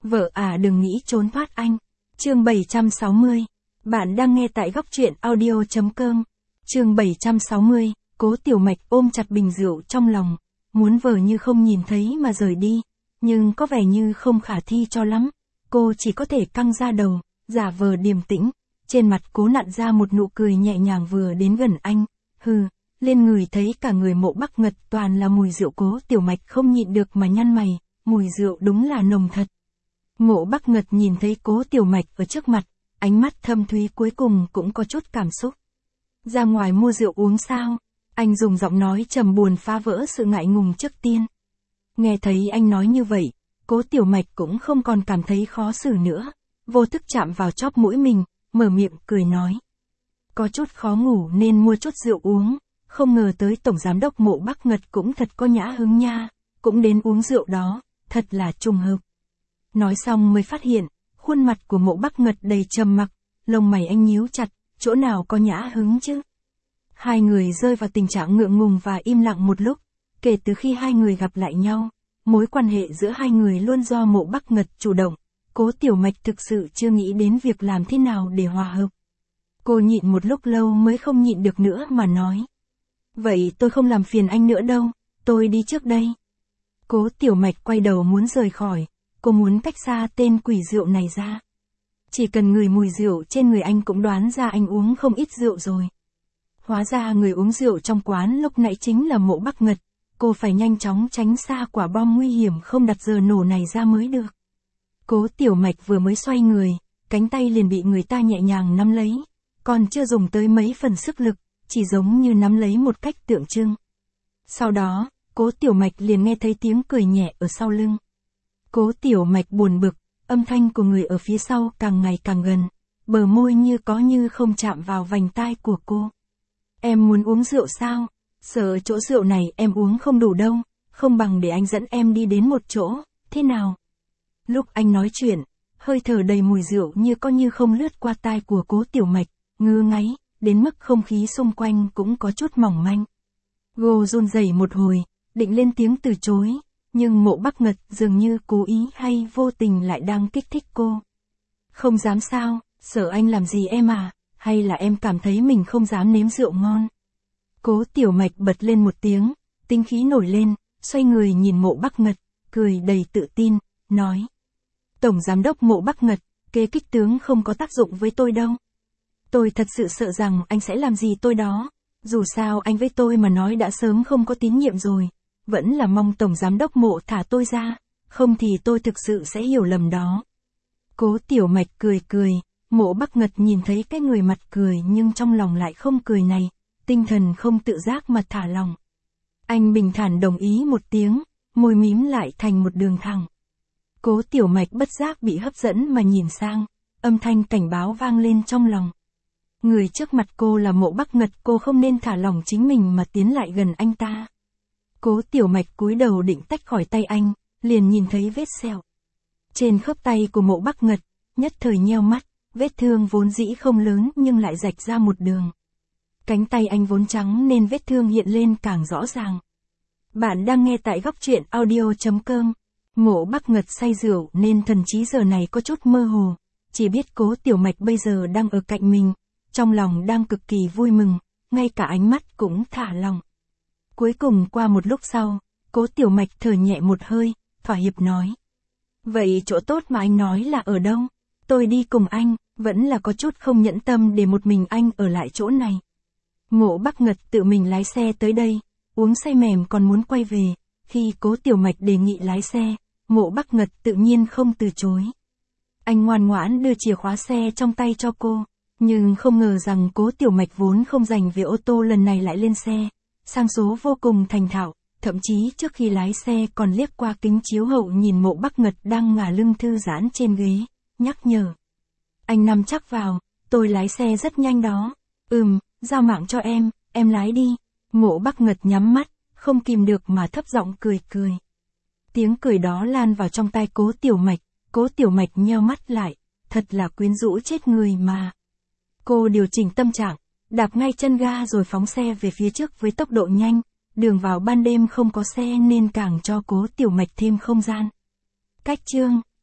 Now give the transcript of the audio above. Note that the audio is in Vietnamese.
Vợ à đừng nghĩ trốn thoát anh. Chương 760. Bạn đang nghe tại góc truyện audio.com. Chương 760, Cố Tiểu Mạch ôm chặt bình rượu trong lòng, muốn vờ như không nhìn thấy mà rời đi, nhưng có vẻ như không khả thi cho lắm. Cô chỉ có thể căng ra đầu, giả vờ điềm tĩnh, trên mặt cố nặn ra một nụ cười nhẹ nhàng vừa đến gần anh. Lên người thấy cả người Mộ Bắc Ngật toàn là mùi rượu. Cố Tiểu Mạch không nhịn được mà nhăn mày, mùi rượu đúng là nồng thật. Mộ Bắc Ngật nhìn thấy Cố Tiểu Mạch ở trước mặt, ánh mắt thâm thúy cuối cùng cũng có chút cảm xúc. Ra ngoài mua rượu uống sao? Anh dùng giọng nói trầm buồn phá vỡ sự ngại ngùng trước tiên. Nghe thấy anh nói như vậy, Cố Tiểu Mạch cũng không còn cảm thấy khó xử nữa, vô thức chạm vào chóp mũi mình, mở miệng cười nói. Có chút khó ngủ nên mua chút rượu uống, không ngờ tới Tổng Giám đốc Mộ Bắc Ngật cũng thật có nhã hứng nha, cũng đến uống rượu đó, thật là trùng hợp. Nói xong mới phát hiện, khuôn mặt của Mộ Bắc Ngật đầy trầm mặc, lông mày anh nhíu chặt, chỗ nào có nhã hứng chứ. Hai người rơi vào tình trạng ngượng ngùng và im lặng một lúc, kể từ khi hai người gặp lại nhau, mối quan hệ giữa hai người luôn do Mộ Bắc Ngật chủ động, Cố Tiểu Mạch thực sự chưa nghĩ đến việc làm thế nào để hòa hợp. Cô nhịn một lúc lâu mới không nhịn được nữa mà nói. Vậy tôi không làm phiền anh nữa đâu, tôi đi trước đây. Cố Tiểu Mạch quay đầu muốn rời khỏi, cô muốn cách xa tên quỷ rượu này ra. Chỉ cần ngửi mùi rượu trên người anh cũng đoán ra anh uống không ít rượu rồi. Hóa ra người uống rượu trong quán lúc nãy chính là Mộ Bắc Ngật, cô phải nhanh chóng tránh xa quả bom nguy hiểm không đặt giờ nổ này ra mới được. Cố Tiểu Mạch vừa mới xoay người, cánh tay liền bị người ta nhẹ nhàng nắm lấy, còn chưa dùng tới mấy phần sức lực, chỉ giống như nắm lấy một cách tượng trưng. Sau đó, Cố Tiểu Mạch liền nghe thấy tiếng cười nhẹ ở sau lưng. Cố Tiểu Mạch buồn bực, âm thanh của người ở phía sau càng ngày càng gần, bờ môi như có như không chạm vào vành tai của cô. Em muốn uống rượu sao? Sợ chỗ rượu này em uống không đủ đâu, không bằng để anh dẫn em đi đến một chỗ, thế nào? Lúc anh nói chuyện, hơi thở đầy mùi rượu như có như không lướt qua tai của Cố Tiểu Mạch, ngứa ngáy, đến mức không khí xung quanh cũng có chút mỏng manh. Cô run rẩy một hồi, định lên tiếng từ chối, nhưng Mộ Bắc Ngật dường như cố ý hay vô tình lại đang kích thích cô. Không dám sao, sợ anh làm gì em à, hay là em cảm thấy mình không dám nếm rượu ngon? Cố Tiểu Mạch bật lên một tiếng, tinh khí nổi lên, xoay người nhìn Mộ Bắc Ngật, cười đầy tự tin, nói. Tổng Giám đốc Mộ Bắc Ngật, kế kích tướng không có tác dụng với tôi đâu. Tôi thật sự sợ rằng anh sẽ làm gì tôi đó, dù sao anh với tôi mà nói đã sớm không có tín nhiệm rồi, vẫn là mong Tổng Giám đốc Mộ thả tôi ra, không thì tôi thực sự sẽ hiểu lầm đó. Cố Tiểu Mạch cười cười, Mộ Bắc Ngật nhìn thấy cái người mặt cười nhưng trong lòng lại không cười này, tinh thần không tự giác mà thả lòng. Anh bình thản đồng ý một tiếng, môi mím lại thành một đường thẳng. Cố Tiểu Mạch bất giác bị hấp dẫn mà nhìn sang, âm thanh cảnh báo vang lên trong lòng. Người trước mặt cô là Mộ Bắc Ngật, cô không nên thả lỏng chính mình mà tiến lại gần anh ta. Cố Tiểu Mạch cúi đầu định tách khỏi tay anh, liền nhìn thấy vết sẹo trên khớp tay của Mộ Bắc Ngật, nhất thời nheo mắt, vết thương vốn dĩ không lớn nhưng lại rạch ra một đường. Cánh tay anh vốn trắng nên vết thương hiện lên càng rõ ràng. Bạn đang nghe tại góc truyện audio.com. Mộ Bắc Ngật say rượu nên thần trí giờ này có chút mơ hồ, chỉ biết Cố Tiểu Mạch bây giờ đang ở cạnh mình, trong lòng đang cực kỳ vui mừng, ngay cả ánh mắt cũng thả lỏng. Cuối cùng qua một lúc sau, Cố Tiểu Mạch thở nhẹ một hơi, thỏa hiệp nói. Vậy chỗ tốt mà anh nói là ở đâu? Tôi đi cùng anh, vẫn là có chút không nhẫn tâm để một mình anh ở lại chỗ này. Mộ Bắc Ngật tự mình lái xe tới đây, uống say mềm còn muốn quay về, khi Cố Tiểu Mạch đề nghị lái xe, Mộ Bắc Ngật tự nhiên không từ chối. Anh ngoan ngoãn đưa chìa khóa xe trong tay cho cô, nhưng không ngờ rằng Cố Tiểu Mạch vốn không dành về ô tô lần này lại lên xe, sang số vô cùng thành thạo, thậm chí trước khi lái xe còn liếc qua kính chiếu hậu nhìn Mộ Bắc Ngật đang ngả lưng thư giãn trên ghế, nhắc nhở. Anh nằm chắc vào, tôi lái xe rất nhanh đó. Giao mạng cho em lái đi. Mộ Bắc Ngật nhắm mắt, không kìm được mà thấp giọng cười cười. Tiếng cười đó lan vào trong tai Cố Tiểu Mạch, Cố Tiểu Mạch nheo mắt lại, thật là quyến rũ chết người mà. Cô điều chỉnh tâm trạng, đạp ngay chân ga rồi phóng xe về phía trước với tốc độ nhanh, đường vào ban đêm không có xe nên càng cho Cố Tiểu Mạch thêm không gian. Cách chương